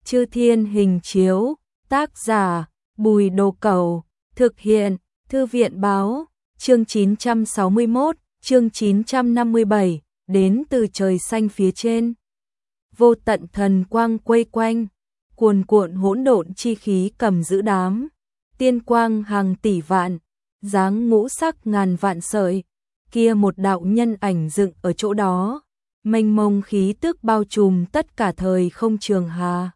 Chư Thiên Hình Chiếu, tác giả Bùi Đồ Cẩu, thực hiện Thư viện Báo, chương 961, chương 957, đến từ trời xanh phía trên. Vô tận thần quang quây quanh, cuồn cuộn hỗn độn chi khí cầm giữ đám, tiên quang hàng tỷ vạn, dáng ngũ sắc ngàn vạn sợi, kia một đạo nhân ảnh dựng ở chỗ đó, mênh mông khí tức bao trùm tất cả thời không trường hà.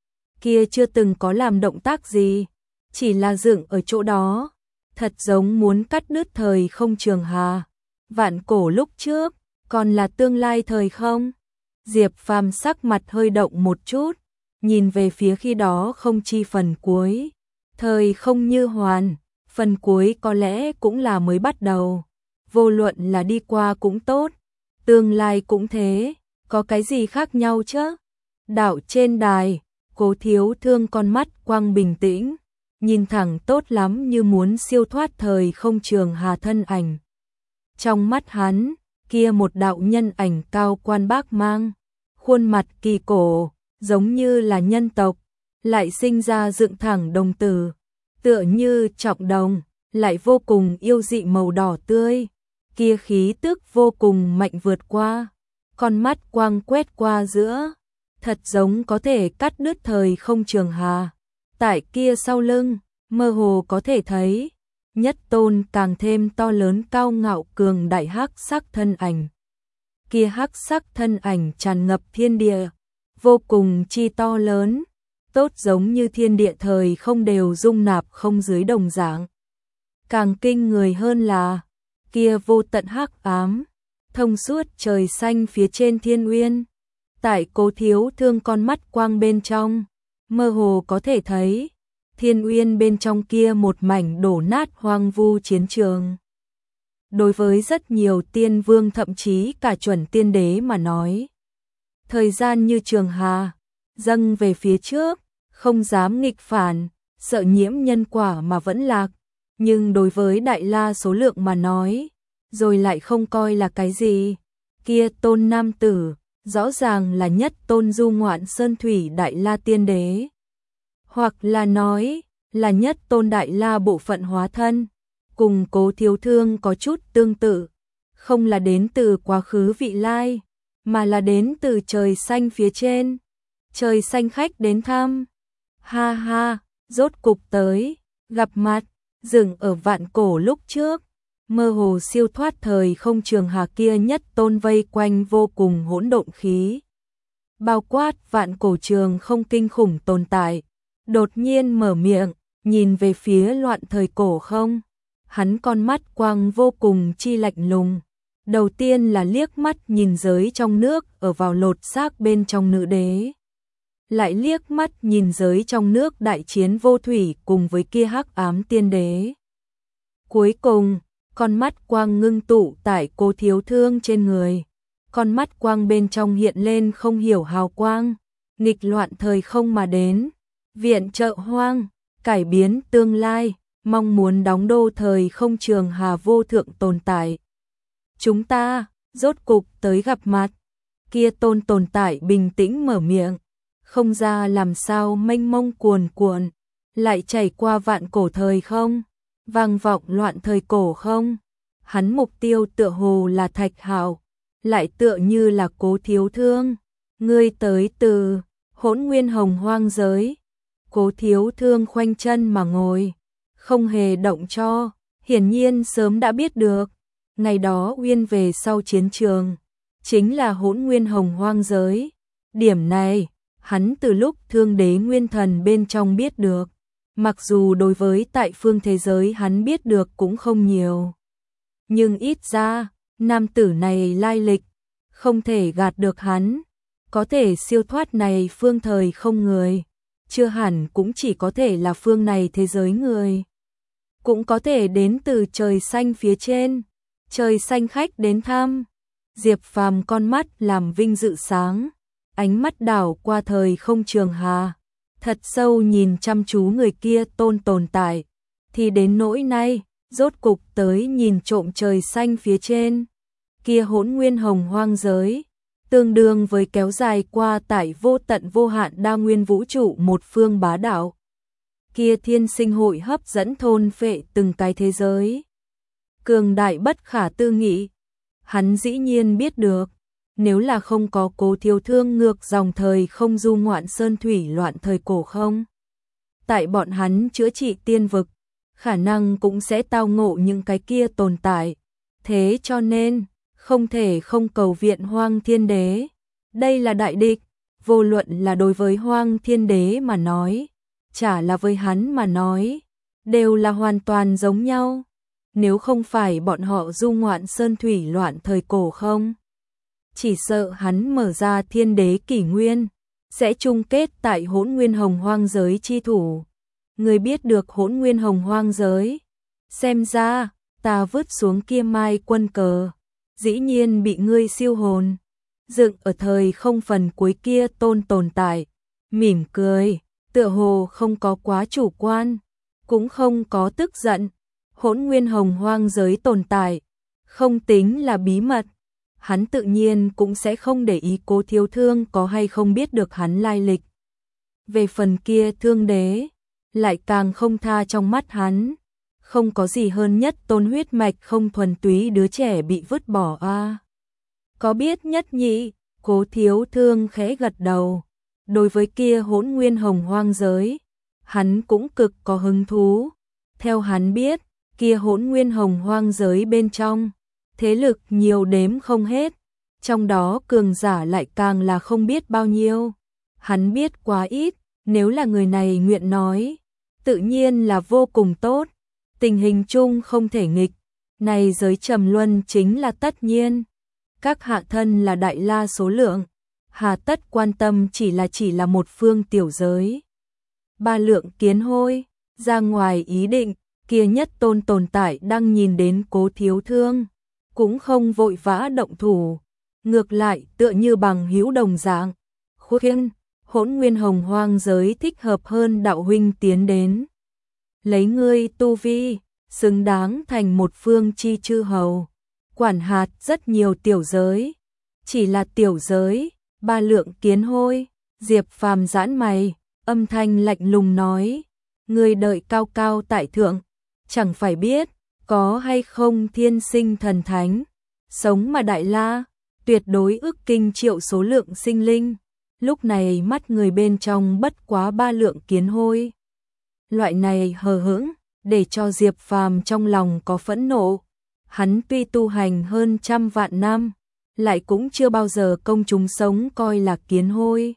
Kia chưa từng có làm động tác gì, chỉ là dựng ở chỗ đó, thật giống muốn cắt đứt thời không trường hà. Vạn cổ lúc trước, còn là tương lai thời không? Diệp Phàm sắc mặt hơi động một chút, nhìn về phía khi đó không chi phần cuối. Thời không như hoàn, phần cuối có lẽ cũng là mới bắt đầu. Vô luận là đi qua cũng tốt, tương lai cũng thế, có cái gì khác nhau chứ? Đạo trên đài, Cố Thiếu Thương con mắt quang bình tĩnh, nhìn thẳng tốt lắm như muốn siêu thoát thời không trường hà thân ảnh. Trong mắt hắn, kia một đạo nhân ảnh cao quan bác mang, khuôn mặt kỳ cổ, giống như là nhân tộc, lại sinh ra dựng thẳng đồng tử, tựa như trọng đồng, lại vô cùng yêu dị màu đỏ tươi, kia khí tức vô cùng mạnh vượt qua, con mắt quang quét qua giữa, thật giống có thể cắt đứt thời không trường hà. Tại kia sau lưng, mơ hồ có thể thấy nhất tôn càng thêm to lớn cao ngạo cường đại hắc sắc thân ảnh. Kia hắc sắc thân ảnh tràn ngập thiên địa, vô cùng chi to lớn, tốt giống như thiên địa thời không đều dung nạp không dưới đồng dạng. Càng kinh người hơn là, kia vô tận hắc ám, thông suốt trời xanh phía trên thiên uyên. Tại Cố Thiếu Thương con mắt quang bên trong, mơ hồ có thể thấy thiên uyên bên trong kia một mảnh đổ nát hoang vu chiến trường. Đối với rất nhiều tiên vương thậm chí cả chuẩn tiên đế mà nói, thời gian như trường hà, dâng về phía trước, không dám nghịch phản, sợ nhiễm nhân quả mà vẫn lạc. Nhưng đối với đại la số lượng mà nói, rồi lại không coi là cái gì. Kia tôn nam tử, rõ ràng là nhất tôn du ngoạn sơn thủy đại la tiên đế. Hoặc là nói, là nhất tôn đại la bộ phận hóa thân, cùng Cố Thiếu Thương có chút tương tự, không là đến từ quá khứ vị lai, mà là đến từ trời xanh phía trên. Trời xanh khách đến thăm. Ha ha, rốt cục tới, gặp mặt, dừng ở vạn cổ lúc trước, mơ hồ siêu thoát thời không trường hà kia nhất tôn vây quanh vô cùng hỗn độn khí. Bao quát vạn cổ trường không kinh khủng tồn tại, đột nhiên mở miệng, nhìn về phía loạn thời cổ không. Hắn con mắt quang vô cùng chi lạnh lùng. Đầu tiên là liếc mắt nhìn giới trong nước ở vào lột xác bên trong nữ đế. Lại liếc mắt nhìn giới trong nước đại chiến vô thủy cùng với kia hắc ám tiên đế. Cuối cùng, con mắt quang ngưng tụ tại Cố Thiếu Thương trên người. Con mắt quang bên trong hiện lên không hiểu hào quang, nghịch loạn thời không mà đến, viện trợ hoang, cải biến tương lai, mong muốn đóng đô thời không trường hà vô thượng tồn tại. Chúng ta, rốt cục tới gặp mặt. Kia tôn tồn tại bình tĩnh mở miệng, không ra làm sao mênh mông cuồn cuộn, lại chảy qua vạn cổ thời không, vang vọng loạn thời cổ không. Hắn mục tiêu tựa hồ là Thạch Hạo, lại tựa như là Cố Thiếu Thương. Ngươi tới từ Hỗn Nguyên Hồng Hoang giới. Cố Thiếu Thương khoanh chân mà ngồi, không hề động cho, hiển nhiên sớm đã biết được. Ngày đó uyên về sau chiến trường, chính là Hỗn Nguyên Hồng Hoang giới. Điểm này, hắn từ lúc Thương Đế Nguyên Thần bên trong biết được. Mặc dù đối với tại phương thế giới hắn biết được cũng không nhiều. Nhưng ít ra, nam tử này lai lịch, không thể gạt được hắn. Có thể siêu thoát này phương thời không người, chưa hẳn cũng chỉ có thể là phương này thế giới người. Cũng có thể đến từ trời xanh phía trên, trời xanh khách đến thăm. Diệp Phàm con mắt làm vinh dự sáng, ánh mắt đảo qua thời không trường hà, thật sâu nhìn chăm chú người kia tôn tồn tại, thì đến nỗi nay, rốt cục tới nhìn trộm trời xanh phía trên, kia Hỗn Nguyên Hồng Hoang giới, tương đương với kéo dài qua tại vô tận vô hạn đa nguyên vũ trụ một phương bá đạo. Kia thiên sinh hội hấp dẫn thôn phệ từng cái thế giới. Cường đại bất khả tư nghị. Hắn dĩ nhiên biết được, nếu là không có Cố Thiếu Thương ngược dòng thời không du ngoạn sơn thủy loạn thời cổ không. Tại bọn hắn chữa trị tiên vực, khả năng cũng sẽ tao ngộ những cái kia tồn tại. Thế cho nên, không thể không cầu viện Hoang Thiên Đế. Đây là đại địch, vô luận là đối với Hoang Thiên Đế mà nói, chả là với hắn mà nói, đều là hoàn toàn giống nhau. Nếu không phải bọn họ du ngoạn sơn thủy loạn thời cổ không, chỉ sợ hắn mở ra thiên đế kỷ nguyên, sẽ chung kết tại Hỗn Nguyên Hồng Hoang giới chi thủ. Người biết được Hỗn Nguyên Hồng Hoang giới, xem ra ta vứt xuống kia mai quân cờ, dĩ nhiên bị ngươi siêu hồn. Dựng ở thời không phần cuối kia tồn tại, mỉm cười, tựa hồ không có quá chủ quan, cũng không có tức giận. Hỗn Nguyên Hồng Hoang giới tồn tại, không tính là bí mật. Hắn tự nhiên cũng sẽ không để ý Cố Thiếu Thương có hay không biết được hắn lai lịch. Về phần kia Thương Đế, lại càng không tha trong mắt hắn. Không có gì hơn nhất tôn huyết mạch không thuần túy đứa trẻ bị vứt bỏ a. Có biết nhất nhị, Cố Thiếu Thương khẽ gật đầu. Đối với kia Hỗn Nguyên Hồng Hoang giới, hắn cũng cực có hứng thú. Theo hắn biết, kia Hỗn Nguyên Hồng Hoang giới bên trong, thế lực nhiều đếm không hết, trong đó cường giả lại càng là không biết bao nhiêu. Hắn biết quá ít, nếu là người này nguyện nói, tự nhiên là vô cùng tốt. Tình hình chung không thể nghịch, này giới trầm luân chính là tất nhiên. Các hạ thân là đại la số lượng, hà tất quan tâm chỉ là một phương tiểu giới. Ba lượng kiến hôi, ra ngoài ý định, kia nhất tồn tại đang nhìn đến Cố Thiếu Thương, cũng không vội vã động thủ, ngược lại tựa như bằng hữu đồng dạng. Khuyên, Hỗn Nguyên Hồng Hoang giới thích hợp hơn đạo huynh tiến đến. Lấy ngươi tu vi, xứng đáng thành một phương chi chư hầu, quản hạt rất nhiều tiểu giới. Chỉ là tiểu giới, ba lượng kiến hôi, Diệp Phàm giãn mày, âm thanh lạnh lùng nói, ngươi đợi cao cao tại thượng, chẳng phải biết, có hay không thiên sinh thần thánh, sống mà đại la, tuyệt đối ức kinh triệu số lượng sinh linh, lúc này mắt người bên trong bất quá ba lượng kiến hôi. Loại này hờ hững, để cho Diệp Phàm trong lòng có phẫn nộ. Hắn tuy tu hành hơn 100 vạn năm, lại cũng chưa bao giờ công chúng sống coi là kiến hôi.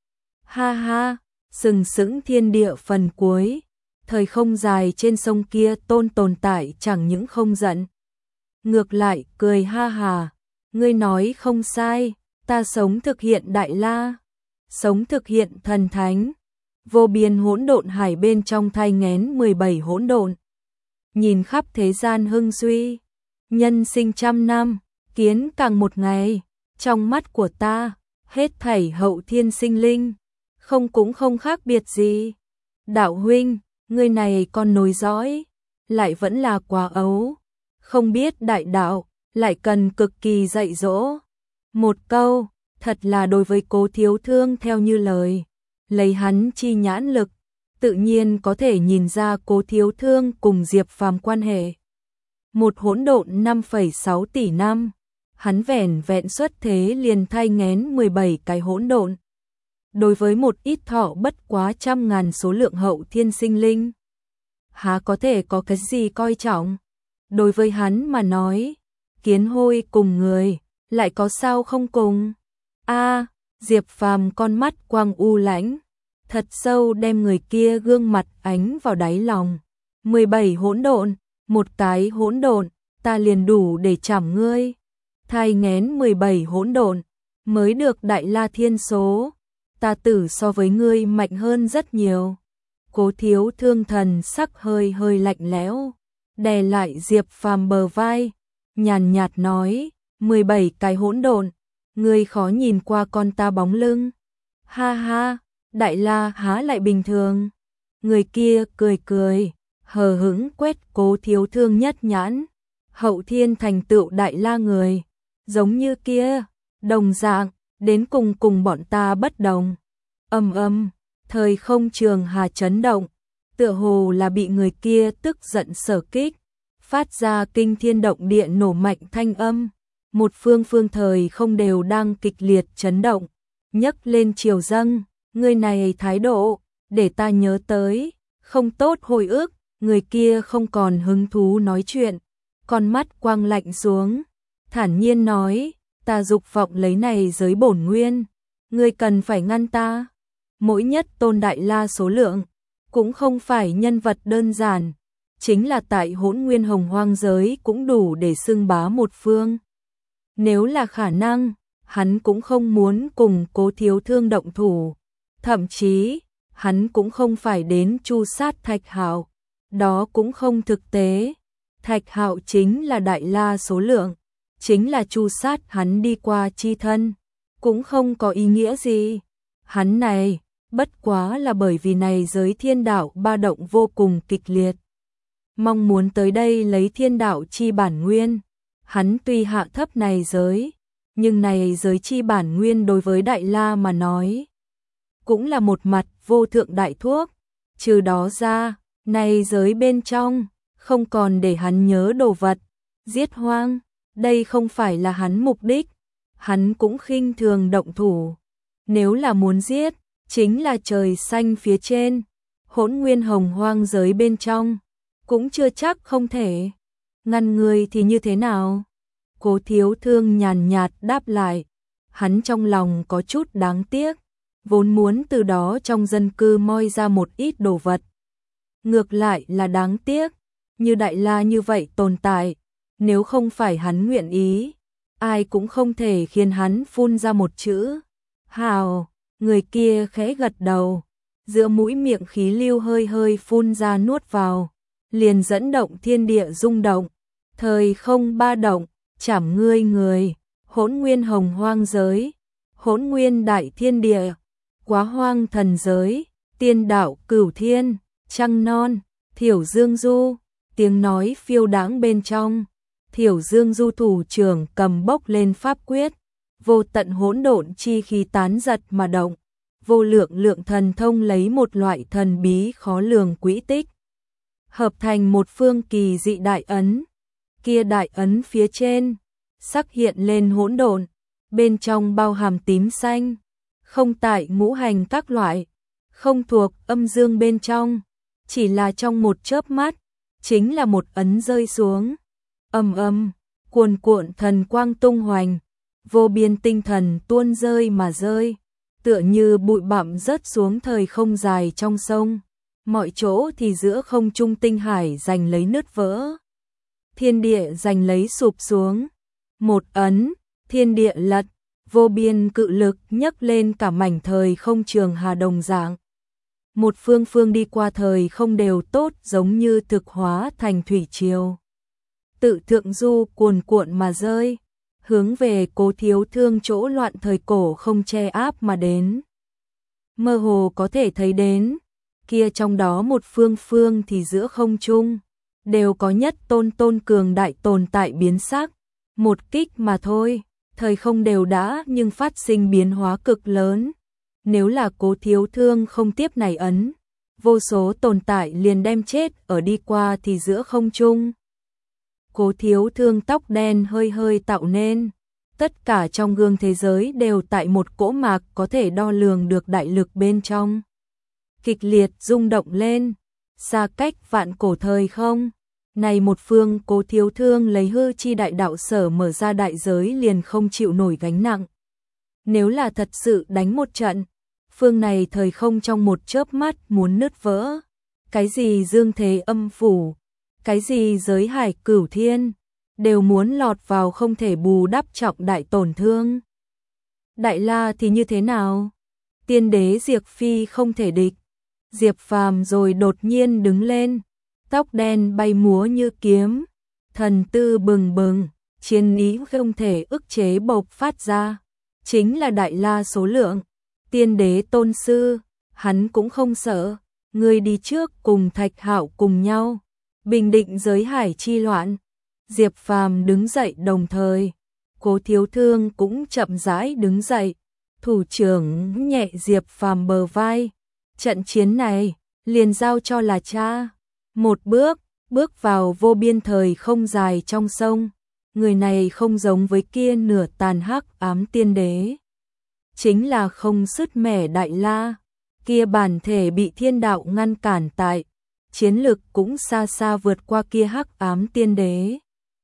Ha ha, sừng sững thiên địa phần cuối, thời không dài trên sông kia tồn tại chẳng những không giận, ngược lại cười ha hà, ngươi nói không sai, ta sống thực hiện đại la, sống thực hiện thần thánh, vô biên hỗn độn hải bên trong thai nghén 17 hỗn độn. Nhìn khắp thế gian hưng suy, nhân sinh 100 năm, kiến càng một ngày, trong mắt của ta, hết thảy hậu thiên sinh linh, không cũng không khác biệt gì. Đạo huynh, người này còn nối dõi, lại vẫn là quá ấu, không biết đại đạo, lại cần cực kỳ dạy dỗ. Một câu, thật là đối với Cố Thiếu Thương theo như lời, lấy hắn chi nhãn lực, tự nhiên có thể nhìn ra Cố Thiếu Thương cùng Diệp Phàm quan hệ. Một hỗn độn 5,6 tỷ năm, hắn vẻn vẹn xuất thế liền thai nghén 17 cái hỗn độn. Đối với một ít thọ bất quá 100.000 số lượng hậu thiên sinh linh, há có thể có cái gì coi trọng. Đối với hắn mà nói, kiến hôi cùng người, lại có sao không cùng. A, Diệp Phàm con mắt quang u lãnh, thật sâu đem người kia gương mặt ánh vào đáy lòng. 17 hỗn độn, một cái hỗn độn, ta liền đủ để chảm ngươi. Thai nghén 17 hỗn độn, mới được đại la thiên số. Ta tử so với ngươi mạnh hơn rất nhiều. Cố Thiếu Thương thần sắc hơi hơi lạnh lẽo, đè lại Diệp Phàm bờ vai, nhàn nhạt nói, 17 cái hỗn độn, ngươi khó nhìn qua con ta bóng lưng. Ha ha, đại la há lại bình thường. Người kia cười cười, hờ hững quét Cố Thiếu Thương nhất nhãn. Hậu thiên thành tựu đại la người, giống như kia, đồng dạng, đến cùng bọn ta bất đồng. Thời không trường hà chấn động, tựa hồ là bị người kia tức giận sở kích, phát ra kinh thiên động địa nổ mạnh thanh âm. Một phương thời không đều đang kịch liệt chấn động, nhấc lên chiều dâng, người này thái độ, để ta nhớ tới, không tốt hồi ức, người kia không còn hứng thú nói chuyện, con mắt quang lạnh xuống, thản nhiên nói, ta dục vọng lấy này giới bổn nguyên, ngươi cần phải ngăn ta. Mỗi nhất tôn đại la số lượng, cũng không phải nhân vật đơn giản, chính là tại Hỗn Nguyên Hồng Hoang giới cũng đủ để xưng bá một phương. Nếu là khả năng, hắn cũng không muốn cùng Cố Thiếu Thương động thủ, thậm chí, hắn cũng không phải đến tru sát Thạch Hạo, đó cũng không thực tế. Thạch Hạo chính là đại la số lượng, chính là tru sát hắn đi qua chi thân, cũng không có ý nghĩa gì. Hắn này, bất quá là bởi vì này giới thiên đạo ba động vô cùng kịch liệt, mong muốn tới đây lấy thiên đạo chi bản nguyên. Hắn tuy hạ thấp này giới, nhưng này giới chi bản nguyên đối với Đại La mà nói, cũng là một mặt vô thượng đại thuốc. Trừ đó ra, này giới bên trong, không còn để hắn nhớ đồ vật, giết hoang, đây không phải là hắn mục đích, hắn cũng khinh thường động thủ. Nếu là muốn giết, chính là trời xanh phía trên, Hỗn Nguyên Hồng Hoang giới bên trong, cũng chưa chắc không thể. Ngăn người thì như thế nào? Cố Thiếu Thương nhàn nhạt đáp lại, hắn trong lòng có chút đáng tiếc, vốn muốn từ đó trong dân cư moi ra một ít đồ vật. Ngược lại là đáng tiếc, như Đại La như vậy tồn tại, nếu không phải hắn nguyện ý, ai cũng không thể khiến hắn phun ra một chữ. Hào, người kia khẽ gật đầu, giữa mũi miệng khí lưu hơi hơi phun ra nuốt vào, liền dẫn động thiên địa rung động, thời không ba động, chảm ngươi người, Hỗn Nguyên Hồng Hoang giới, Hỗn Nguyên Đại Thiên Địa, Quá Hoang Thần giới, Tiên Đạo Cửu Thiên, Trăng Non, Thiểu Dương Du, tiếng nói phiêu đãng bên trong, Thiểu Dương Du thủ trưởng cầm bốc lên pháp quyết, vô tận hỗn độn chi khí tán giật mà động, vô lượng lượng thần thông lấy một loại thần bí khó lường quỹ tích, hợp thành một phương kỳ dị đại ấn. Kia đại ấn phía trên, sắc hiện lên hỗn độn, bên trong bao hàm tím xanh, không tại ngũ hành các loại, không thuộc âm dương bên trong, chỉ là trong một chớp mắt, chính là một ấn rơi xuống. Cuồn cuộn thần quang tung hoành, vô biên tinh thần tuôn rơi mà rơi, tựa như bụi bặm rớt xuống thời không dài trong sông, mọi chỗ thì giữa không trung tinh hải giành lấy nứt vỡ. Thiên địa giành lấy sụp xuống, một ấn, thiên địa lật, vô biên cự lực nhấc lên cả mảnh thời không trường hà đồng dạng. Một phương đi qua thời không đều tốt giống như thực hóa thành thủy triều. Tự thượng du cuồn cuộn mà rơi, hướng về Cố Thiếu Thương chỗ loạn thời cổ không che áp mà đến. Mơ hồ có thể thấy đến, kia trong đó một phương thì giữa không trung đều có nhất tôn cường đại tồn tại biến sắc, một kích mà thôi, thời không đều đã nhưng phát sinh biến hóa cực lớn. Nếu là Cố Thiếu Thương không tiếp này ấn, vô số tồn tại liền đem chết ở đi qua thì giữa không trung. Cố Thiếu Thương tóc đen hơi hơi tạo nên, tất cả trong gương thế giới đều tại một cỗ mạc có thể đo lường được đại lực bên trong. Kịch liệt rung động lên, xa cách vạn cổ thời không. Này một phương Cố Thiếu Thương lấy hư chi đại đạo sở mở ra đại giới liền không chịu nổi gánh nặng. Nếu là thật sự đánh một trận, phương này thời không trong một chớp mắt muốn nứt vỡ. Cái gì dương thế âm phủ, cái gì giới hải cửu thiên, đều muốn lọt vào không thể bù đắp trọng đại tổn thương. Đại La thì như thế nào? Tiên đế Diệp Phi không thể địch. Diệp Phàm rồi đột nhiên đứng lên, tóc đen bay múa như kiếm, thần tư bừng bừng, chiến ý không thể ức chế bộc phát ra. Chính là Đại La số lượng, tiên đế tôn sư, hắn cũng không sợ, người đi trước cùng Thạch Hạo cùng nhau, bình định giới hải chi loạn. Diệp Phàm đứng dậy đồng thời, Cố Thiếu Thương cũng chậm rãi đứng dậy, Thủ trưởng nhẹ Diệp Phàm bờ vai, trận chiến này liền giao cho là cha. Một bước vào vô biên thời không dài trong sông. Người này không giống với kia nửa tàn hắc ám tiên đế, chính là không sứt mẻ đại la, kia bản thể bị thiên đạo ngăn cản tại, chiến lực cũng xa xa vượt qua kia hắc ám tiên đế.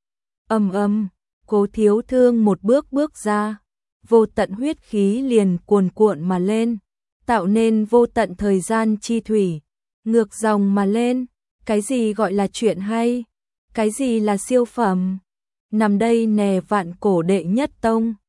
Cố Thiếu Thương một bước ra, vô tận huyết khí liền cuồn cuộn mà lên, tạo nên vô tận thời gian chi thủy, ngược dòng mà lên. Cái gì gọi là chuyện hay? Cái gì là siêu phẩm? Nằm đây nè vạn cổ đệ nhất tông.